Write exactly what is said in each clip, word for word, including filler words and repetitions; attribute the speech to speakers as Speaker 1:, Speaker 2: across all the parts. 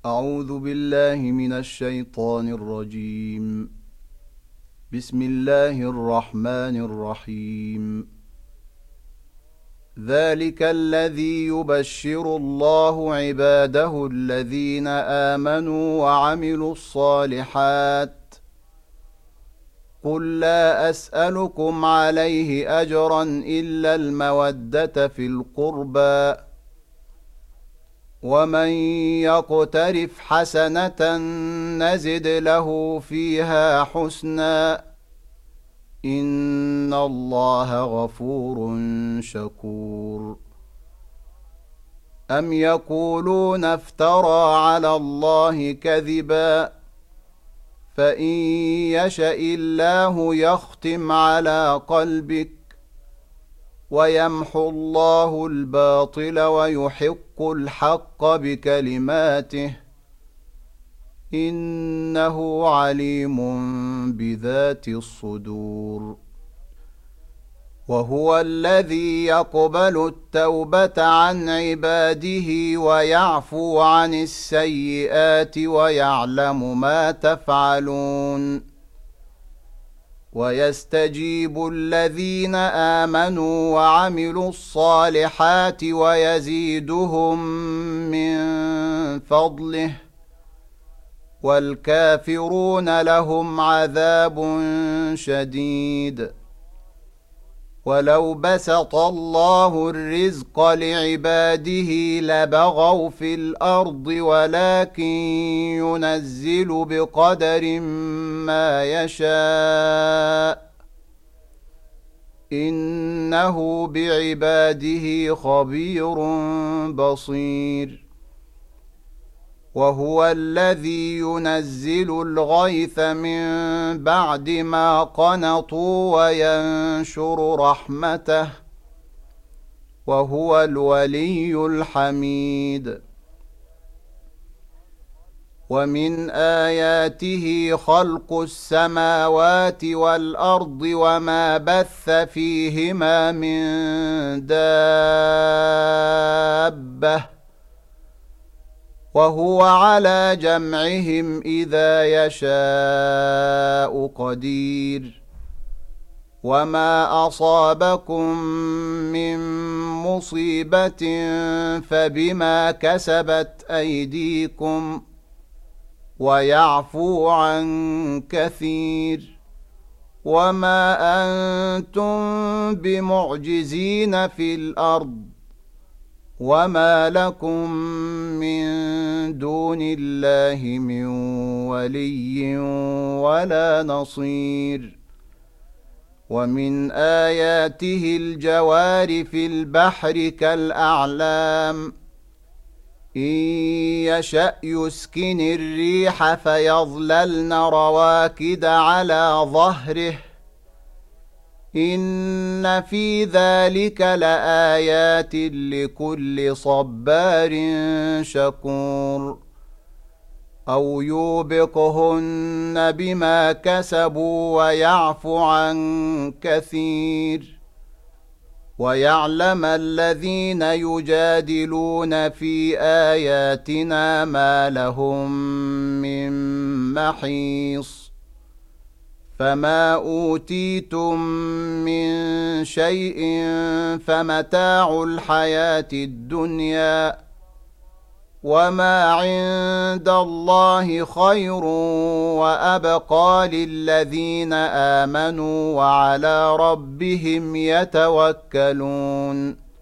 Speaker 1: أعوذ بالله من الشيطان الرجيم. بسم الله الرحمن الرحيم. ذلك الذي يبشر الله عباده الذين آمنوا وعملوا الصالحات. قل لا أسألكم عليه أجرا إلا المودة في القربى، ومن يقترف حسنة نزد له فيها حسنا، إن الله غفور شكور. أم يقولون افترى على الله كذبا، فإن يشأ الله يختم على قلبك ويمحو الله الباطل ويحق الحق بكلماته، إنه عليم بذات الصدور. وهو الذي يقبل التوبة عن عباده ويعفو عن السيئات ويعلم ما تفعلون. ويستجيب الذين آمنوا وعملوا الصالحات ويزيدهم من فضله، والكافرون لهم عذاب شديد. ولو بسط الله الرزق لعباده لبغوا في الأرض، ولكن ينزل بقدر ما يشاء، إنه بعباده خبير بصير. وهو الذي ينزل الغيث من بعد ما قنطوا وينشر رحمته، وهو الولي الحميد. ومن آياته خلق السماوات والأرض وما بث فيهما من دابة، وهو على جمعهم إذا يشاء قدير. وما أصابكم من مصيبة فبما كسبت أيديكم، ويعفو عن كثير. وما أنتم بمعجزين في الأرض، وما لكم من دون الله من ولي ولا نصير. ومن آياته الجوار في البحر كالأعلام، إن يشأ يسكن الريح فيظللن رواكد على ظهره، إن في ذلك لآيات لكل صبار شكور. أو يوبقهن بما كسبوا ويعفو عن كثير. ويعلم الذين يجادلون في آياتنا ما لهم من محيص. فما أوتيتم من شيء فمتاع الحياة الدنيا، وما عند الله خير وأبقى للذين آمنوا وعلى ربهم يتوكلون.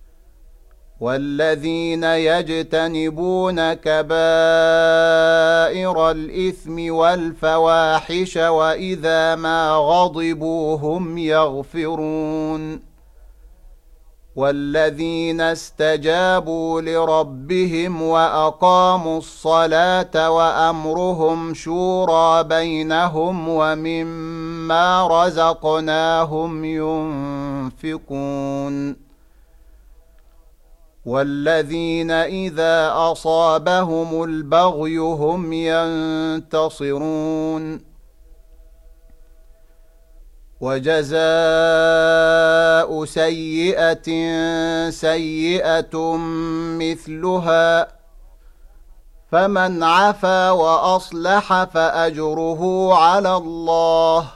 Speaker 1: والذين يجتنبون كبائر الإثم والفواحش وإذا ما غضبوا هم يغفرون. والذين استجابوا لربهم وأقاموا الصلاة وأمرهم شورى بينهم ومما رزقناهم ينفقون. والذين إذا أصابهم البغي هم ينتصرون. وجزاء سيئة سيئة مثلها، فمن عفا وأصلح فأجره على الله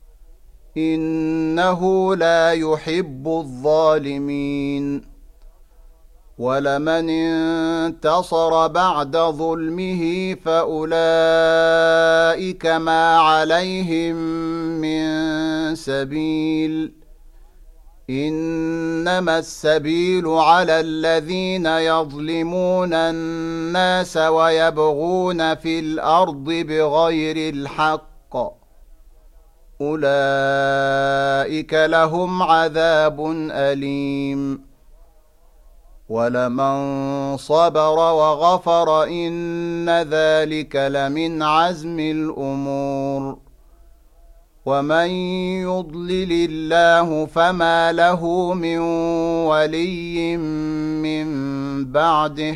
Speaker 1: إنه لا يحب الظالمين ولمن انتصر بعد ظلمه فأولئك ما عليهم من سبيل إنما السبيل على الذين يظلمون الناس ويبغون في الأرض بغير الحق أولئك لهم عذاب أليم ولمن صبر وغفر إن ذلك لمن عزم الأمور ومن يضلل الله فما له من ولي من بعده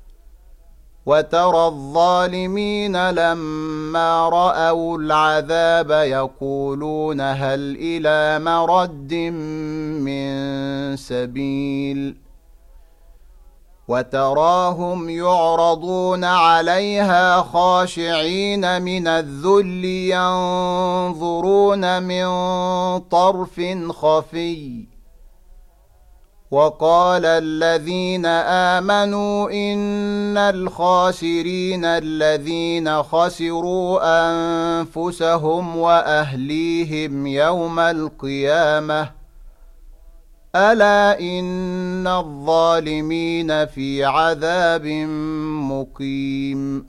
Speaker 1: وترى الظالمين لما رأوا العذاب يقولون هل إلى مرد من سبيل وتراهم يعرضون عليها خاشعين من الذل ينظرون من طرف خفي وقال الذين آمنوا إن الخاسرين الذين خسروا أنفسهم وأهليهم يوم القيامة ألا إن الظالمين في عذاب مقيم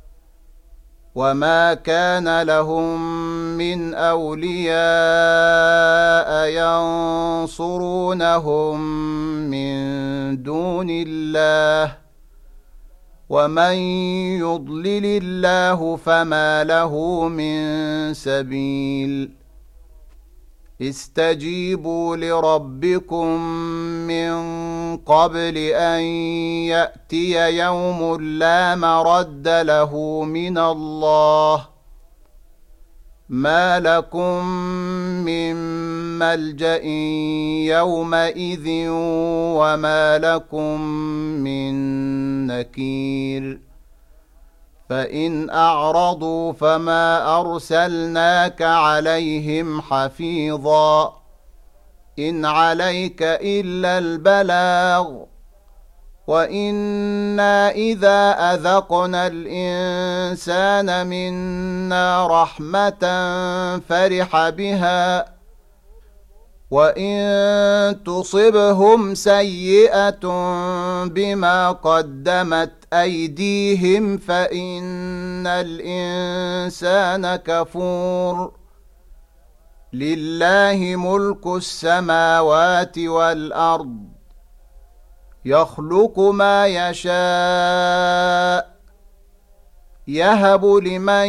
Speaker 1: وما كان لهم من أولياء ينصرونهم من دون الله ومن يضلل الله فما له من سبيل استجيبوا لربكم من قبل أن يأتي يوم لا مرد له من الله ما لكم من ملجأ يومئذ وما لكم من نكير فإن أعرضوا فما أرسلناك عليهم حفيظا إن عليك إلا البلاغ وإنا إذا أذقنا الإنسان منا رحمة فرح بها وإن تصبهم سيئة بما قدمت أيديهم فإن الإنسان كفور لله ملك السماوات والأرض يخلق ما يشاء يهب لمن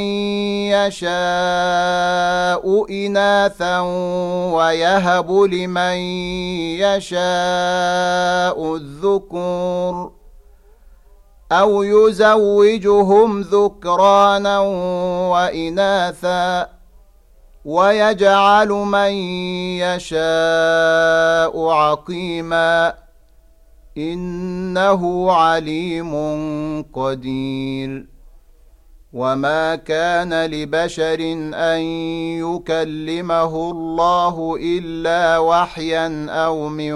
Speaker 1: يشاء إناثا ويهب لمن يشاء الذكور أو يزوجهم ذكرانا وإناثا ويجعل من يشاء عقيما إنه عليم قدير وما كان لبشر أن يكلمه الله إلا وحيا أو من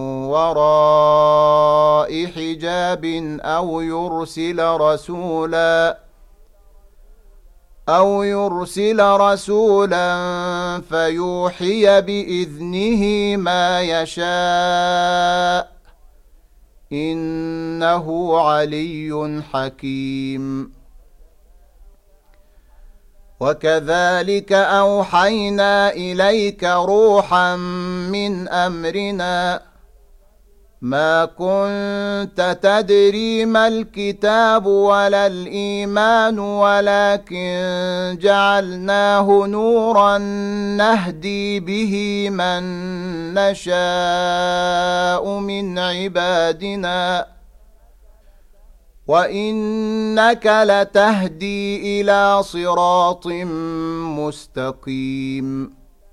Speaker 1: وراء حجاب أو يرسل رسولا أو يرسل رسولا فيوحي بإذنه ما يشاء إنه علي حكيم وكذلك أوحينا إليك روحا من أمرنا ما كنت تدري ما الكتاب ولا الإيمان ولكن جعلناه نورا نهدي به من نشاء من عبادنا وإنك لتهدي إلى صراط مستقيم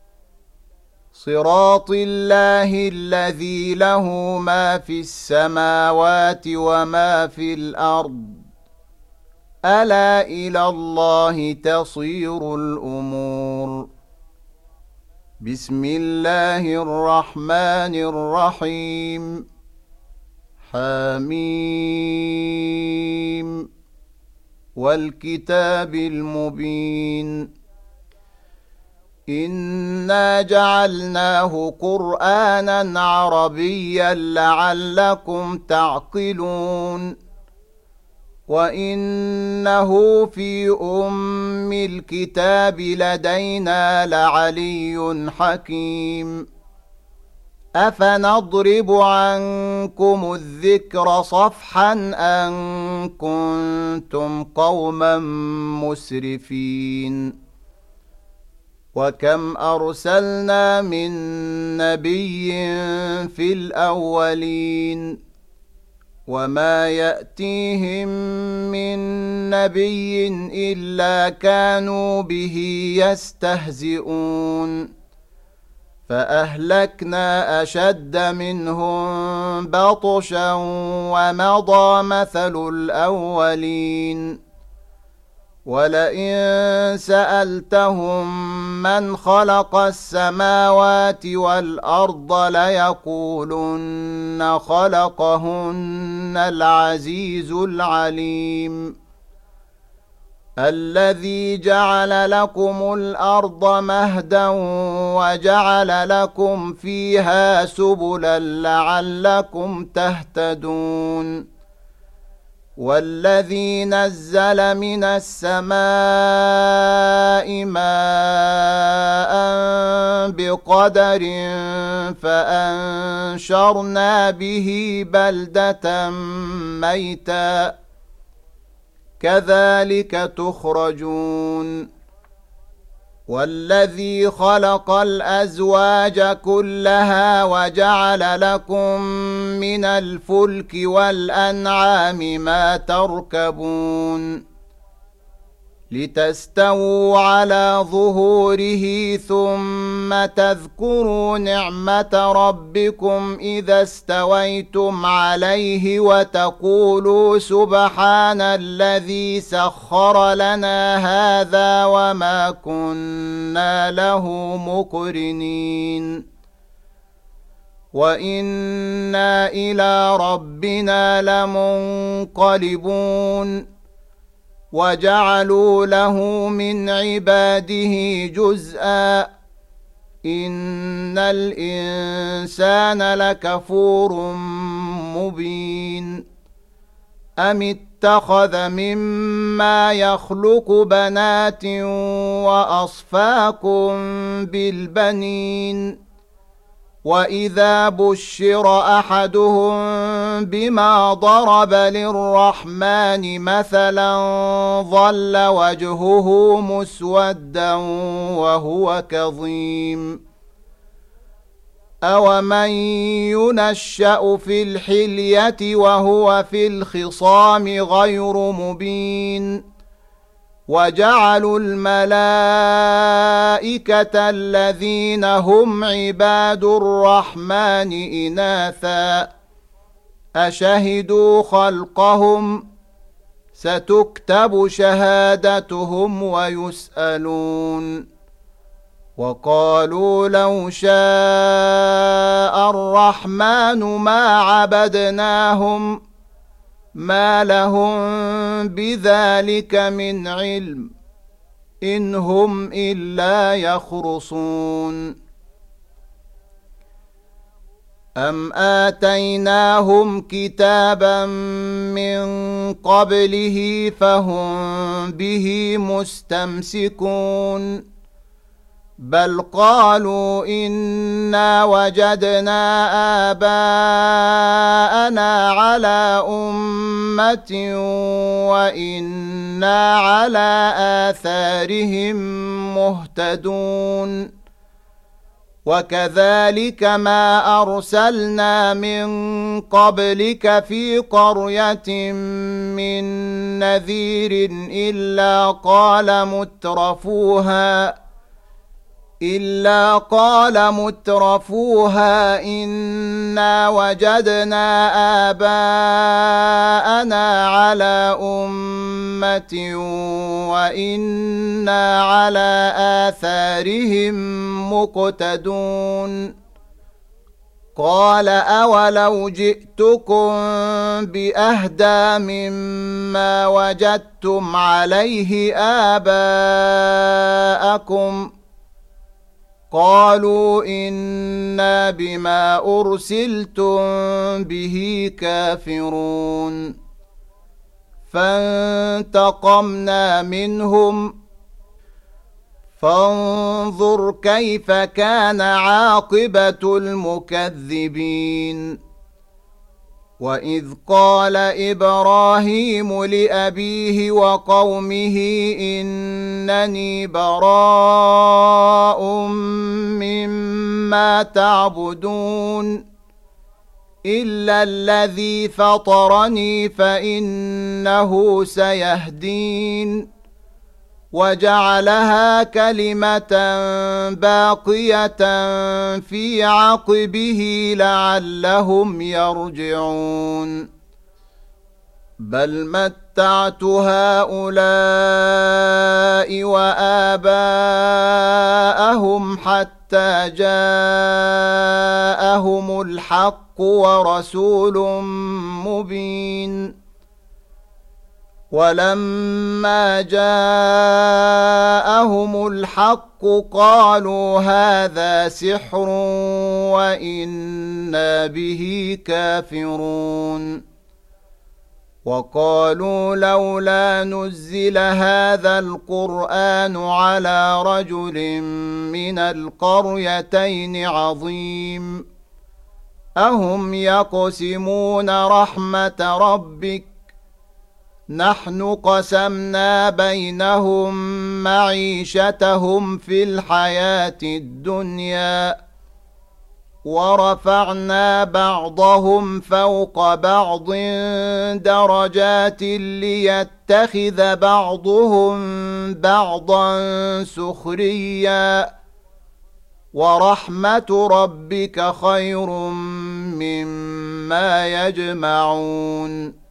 Speaker 1: صراط الله الذي له ما في السماوات وما في الأرض ألا إلى الله تصير الأمور. بسم الله الرحمن الرحيم. حميم والكتاب المبين. إنا جعلناه قرآنا عربيا لعلكم تعقلون. وإنه في أم الكتاب لدينا لعلي حكيم. أفنضرب عنكم الذكر صفحا أن كنتم قوما مسرفين. وكم أرسلنا من نبي في الأولين وما يأتيهم من نبي إلا كانوا به يستهزئون. فأهلكنا أشد منهم بطشا ومضى مثل الأولين. ولئن سألتهم من خلق السماوات والأرض ليقولن خلقهن العزيز العليم. الذي جعل لكم الأرض مهدا وجعل لكم فيها سبلا لعلكم تهتدون. والذي نزل من السماء ماء بقدر فأنشرنا به بلدة ميتا كذلك تخرجون. والذي خلق الأزواج كلها وجعل لكم من الفلك والأنعام ما تركبون لتستووا على ظهوره ثم تذكروا نعمة ربكم إذا استويتم عليه وتقولوا سبحان الذي سخر لنا هذا وما كنا له مقرنين وإنا إلى ربنا لمنقلبون. وجعلوا له من عباده جزءا إن الإنسان لكفور مبين. أم اتخذ مما يخلق بنات وأصفاكم بالبنين وإذا بشر أحدهم بما ضرب للرحمن مثلا ظل وجهه مسودا وهو كظيم. أومن ينشأ في الحلية وهو في الخصام غير مبين. وجعلوا الملائكة الذين هم عباد الرحمن إناثا أشهدوا خلقهم ستكتب شهادتهم ويسألون. وقالوا لو شاء الرحمن ما عبدناهم ما لهم بذلك من علم إن هم إلا يخرصون. أم آتيناهم كتابا من قبله فهم به مستمسكون بل قالوا إنا وجدنا آباءنا على أمة وإنا على آثارهم مهتدون. وكذلك ما أرسلنا من قبلك في قرية من نذير إلا قال مترفوها إلا قال مترفوها إنا وجدنا آباءنا على أمة وإنا على آثارهم مقتدون قال أولو جئتكم بأهدى مما وجدتم عليه آباءكم قالوا إنا بما أرسلتم به كافرون فانتقمنا منهم فانظر كيف كان عاقبة المكذبين وإذ قال إبراهيم لأبيه وقومه إنني براء مما تعبدون إلا الذي فطرني فإنه سيهدين وجعلها كلمة باقية في عقبه لعلهم يرجعون بل متعت هؤلاء وآباءهم حتى جاءهم الحق ورسول مبين ولما جاءهم الحق قالوا هذا سحر وإنا به كافرون وقالوا لولا نزل هذا القرآن على رجل من القريتين عظيم أهم يقسمون رحمة ربك نحن قسمنا بينهم معيشتهم في الحياة الدنيا ورفعنا بعضهم فوق بعض درجات ليتخذ بعضهم بعضا سخريا ورحمة ربك خير مما يجمعون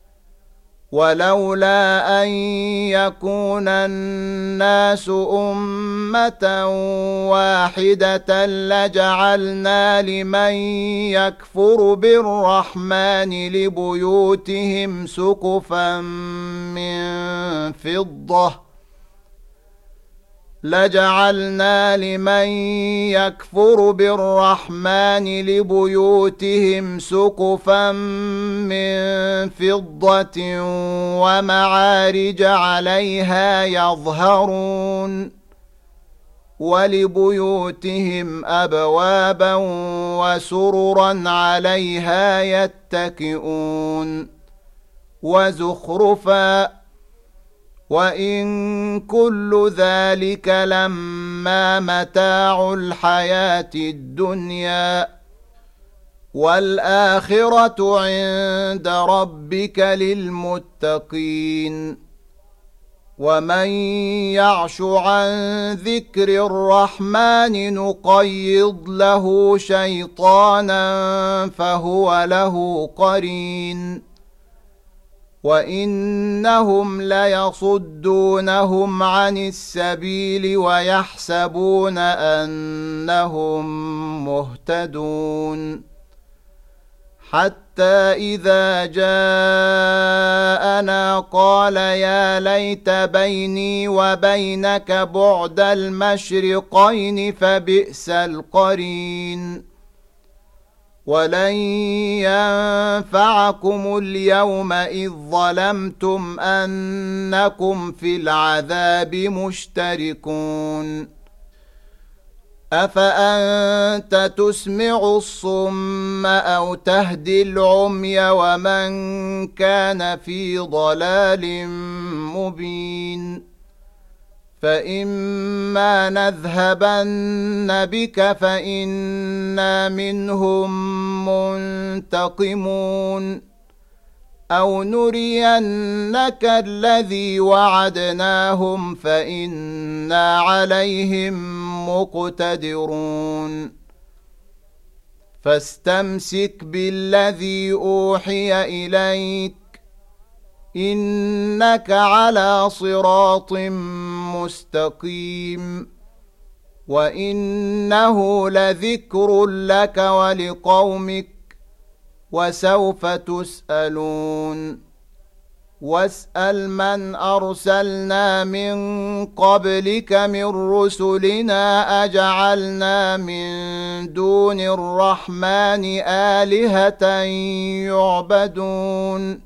Speaker 1: ولولا أن يكون الناس أمة واحدة لجعلنا لمن يكفر بالرحمن لبيوتهم سقفا من فضة لجعلنا لمن يكفر بالرحمن لبيوتهم سقفا من فضة ومعارج عليها يظهرون ولبيوتهم أبوابا وسررا عليها يتكئون وزخرفا وإن كل ذلك لما متاع الحياة الدنيا والآخرة عند ربك للمتقين ومن يعش عن ذكر الرحمن نقيض له شيطانا فهو له قرين وإنهم ليصدونهم عن السبيل ويحسبون أنهم مهتدون حتى إذا جاءنا قال يا ليت بيني وبينك بعد المشرقين فبئس القرين ولن ينفعكم اليوم إذ ظلمتم أنكم في العذاب مشتركون أفأنت تسمع الصم أو تهدي العمي ومن كان في ضلال مبين فإما نذهبن بك فإنا منهم منتقمون أو نرينك الذي وعدناهم فإنا عليهم مقتدرون فاستمسك بالذي أوحي إليك إنك على صراط مستقيم وإنه لذكر لك ولقومك وسوف تسألون واسأل من أرسلنا من قبلك من رسلنا أجعلنا من دون الرحمن آلهة يعبدون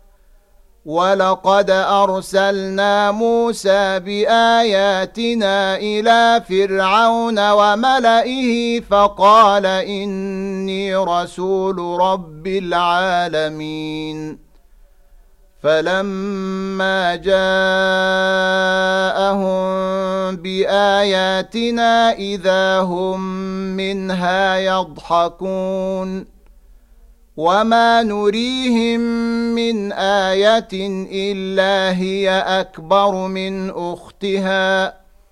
Speaker 1: ولقد أرسلنا موسى بآياتنا إلى فرعون وملئه فقال إني رسول رب العالمين فلما جاءهم بآياتنا إذا هم منها يضحكون وما نريهم من آية إلا هي أكبر من أختها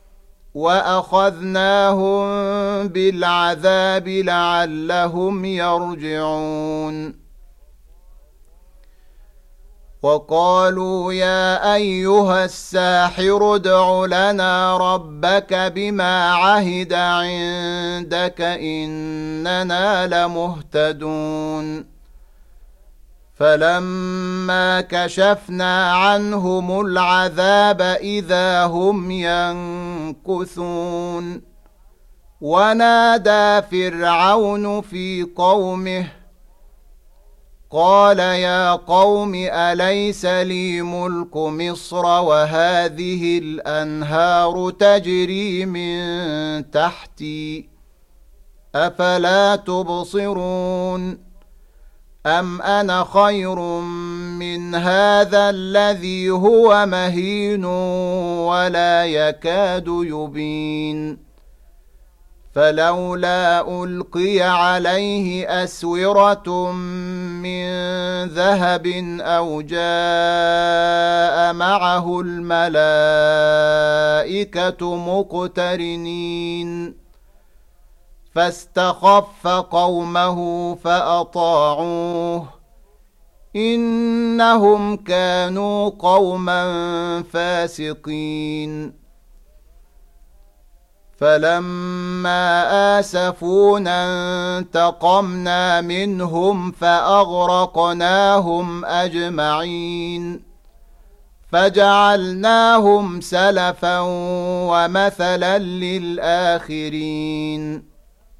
Speaker 1: وأخذناهم بالعذاب لعلهم يرجعون وقالوا يا أيها الساحر ادع لنا ربك بما عهد عندك إننا لمهتدون فلما كشفنا عنهم العذاب إذا هم ينكثون ونادى فرعون في قومه قال يا قوم أليس لي ملك مصر وهذه الأنهار تجري من تحتي أفلا تبصرون أم أنا خير من هذا الذي هو مهين ولا يكاد يبين فلولا ألقي عليه أسورة من ذهب أو جاء معه الملائكة مقترنين فاستخف قومه فأطاعوه إنهم كانوا قوما فاسقين فلما آسفونا انتقمنا منهم فأغرقناهم أجمعين فجعلناهم سلفا ومثلا للآخرين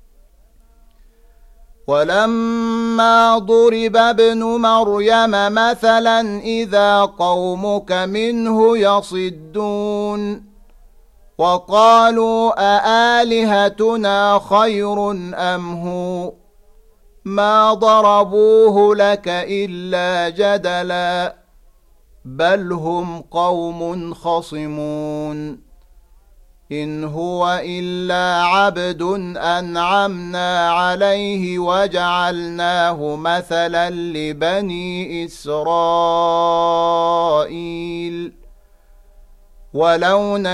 Speaker 1: ولما ضرب ابن مريم مثلا إذا قومك منه يصدون وقالوا أآلهتنا خير أم هو ما ضربوه لك إلا جدلا بل هم قوم خصمون إن هو إلا عبد أنعمنا عليه وجعلناه مثلا لبني إسرائيل ولو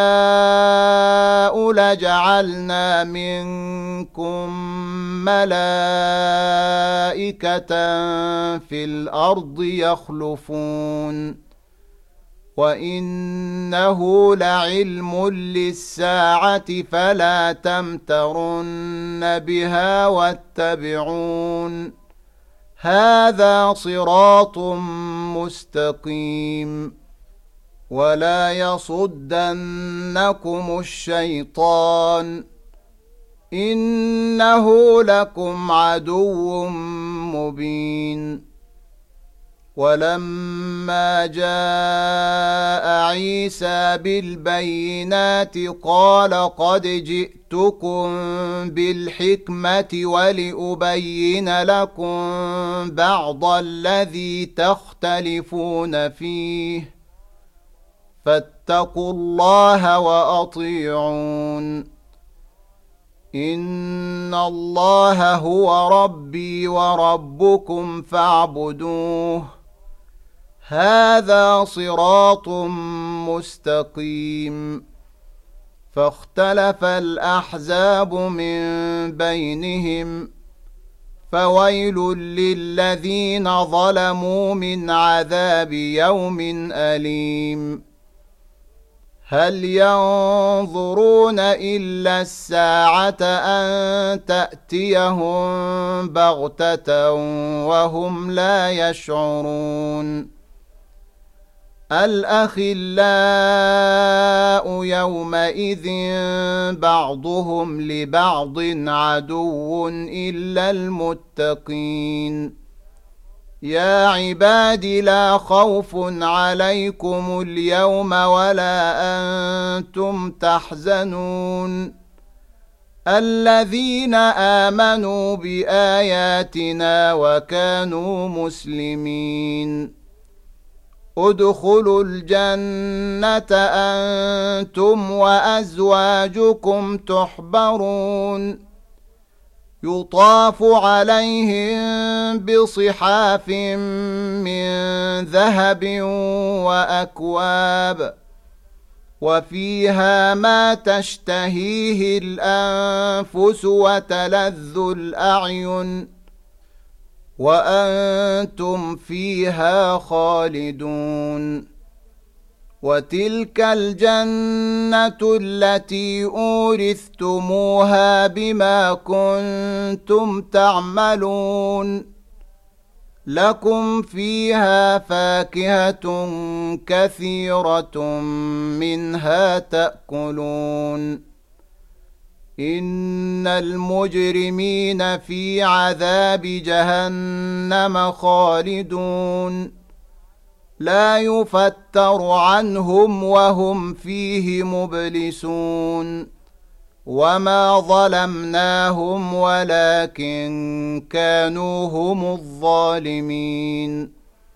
Speaker 1: نشاء لجعلنا منكم ملائكة في الأرض يخلفون وإنه لعلم للساعة فلا تمترن بها واتبعون هذا صراط مستقيم ولا يصدنكم الشيطان إنه لكم عدو مبين ولما جاء عيسى بالبينات قال قد جئتكم بالحكمة ولأبين لكم بعض الذي تختلفون فيه فاتقوا الله وأطيعون إن الله هو ربي وربكم فاعبدوه هذا صراط مستقيم فاختلف الأحزاب من بينهم فويل للذين ظلموا من عذاب يوم أليم هل ينظرون إلا الساعة أن تأتيهم بغتة وهم لا يشعرون الأخلاء يومئذ بعضهم لبعض عدو إلا المتقين يا عباد لا خوف عليكم اليوم ولا أنتم تحزنون الذين آمنوا بآياتنا وكانوا مسلمين ادخلوا الجنة أنتم وأزواجكم تحبرون يطاف عليهم بصحاف من ذهب وأكواب وفيها ما تشتهيه الأنفس وتلذ الأعين وأنتم فيها خالدون وتلك الجنة التي أورثتموها بما كنتم تعملون لكم فيها فاكهة كثيرة منها تأكلون إن المجرمين في عذاب جهنم خالدون لا يفتر عنهم وهم فيه مبلسون وما ظلمناهم ولكن كانوا هم الظالمين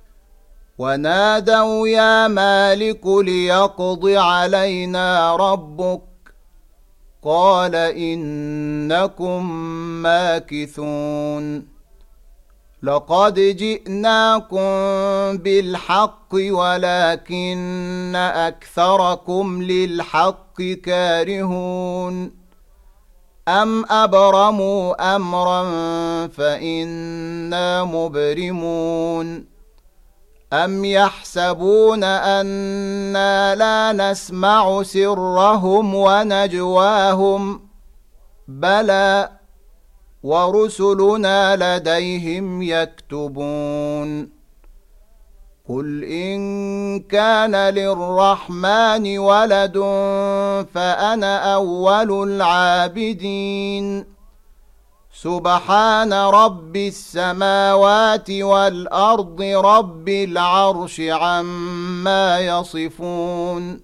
Speaker 1: ونادوا يا مالك ليقض علينا ربك قال إنكم ماكثون لقد جئناكم بالحق ولكن أكثركم للحق كارهون أم أبرموا أمرا فإنا مبرمون أم يحسبون أنا لا نسمع سرهم ونجواهم بلى ورسلنا لديهم يكتبون قل إن كان للرحمن ولد فأنا أول العابدين سبحان رب السماوات والأرض رب العرش عما يصفون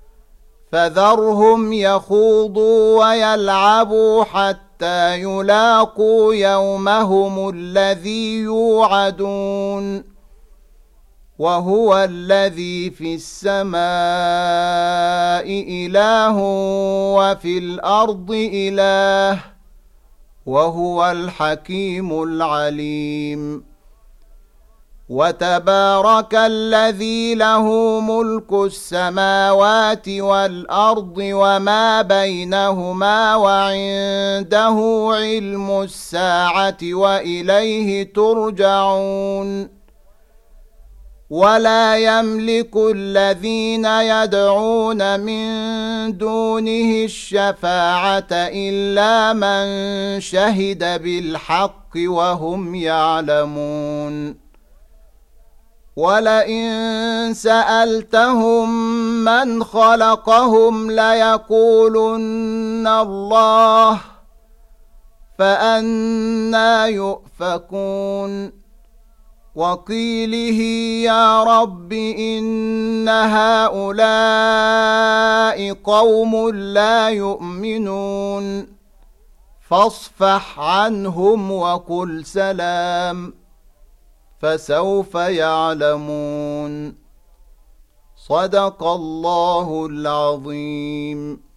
Speaker 1: فذرهم يخوضوا ويلعبوا حتى يلاقوا يومهم الذي يوعدون وهو الذي في السماء إله وفي الأرض إله وهو الحكيم العليم وتبارك الذي له ملك السماوات والأرض وما بينهما وعنده علم الساعة وإليه ترجعون ولا يملك الذين يدعون من دونه الشفاعة إلا من شهد بالحق وهم يعلمون ولئن سألتهم من خلقهم ليقولن الله فأنى يؤفكون وقيله يا رب إن هؤلاء قوم لا يؤمنون فاصفح عنهم وقل سلام فسوف يعلمون صدق الله العظيم.